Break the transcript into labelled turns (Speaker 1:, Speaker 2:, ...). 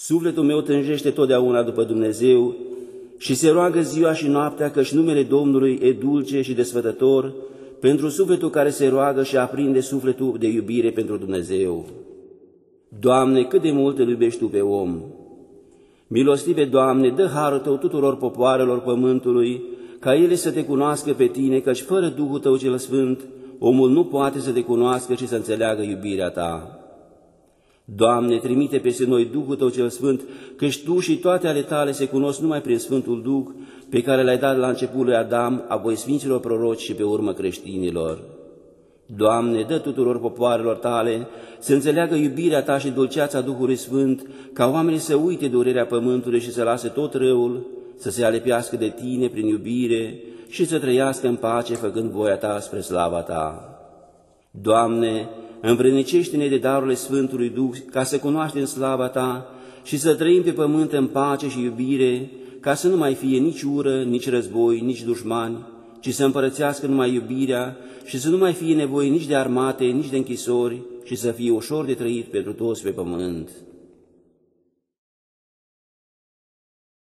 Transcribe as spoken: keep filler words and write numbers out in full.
Speaker 1: Sufletul meu tânjește totdeauna după Dumnezeu și se roagă ziua și noaptea, căci numele Domnului e dulce și desfătător pentru sufletul care se roagă și aprinde sufletul de iubire pentru Dumnezeu. Doamne, cât de mult îl iubești Tu pe om! Milostive, Doamne, dă harul Tău tuturor popoarelor pământului, ca ele să Te cunoască pe Tine, căci fără Duhul Tău cel Sfânt, omul nu poate să Te cunoască și să înțeleagă iubirea Ta. Doamne, trimite peste noi Duhul Tău cel Sfânt, căci Tu și toate ale Tale se cunosc numai prin Sfântul Duh, pe care L-ai dat la început lui Adam, apoi Sfinților proroci și pe urmă creștinilor. Doamne, dă tuturor popoarelor Tale să înțeleagă iubirea Ta și dulceața Duhului Sfânt, ca oamenii să uite durerea pământului și să lase tot răul, să se alepească de Tine prin iubire și să trăiască în pace, făcând voia Ta spre slava Ta. Doamne, învrednicește-ne de darurile Sfântului Duh, ca să cunoaștem slava Ta și să trăim pe pământ în pace și iubire, ca să nu mai fie nici ură, nici război, nici dușmani, ci să împărățească numai iubirea și să nu mai fie nevoie nici de armate, nici de închisori, și să fie ușor de trăit pentru toți pe pământ.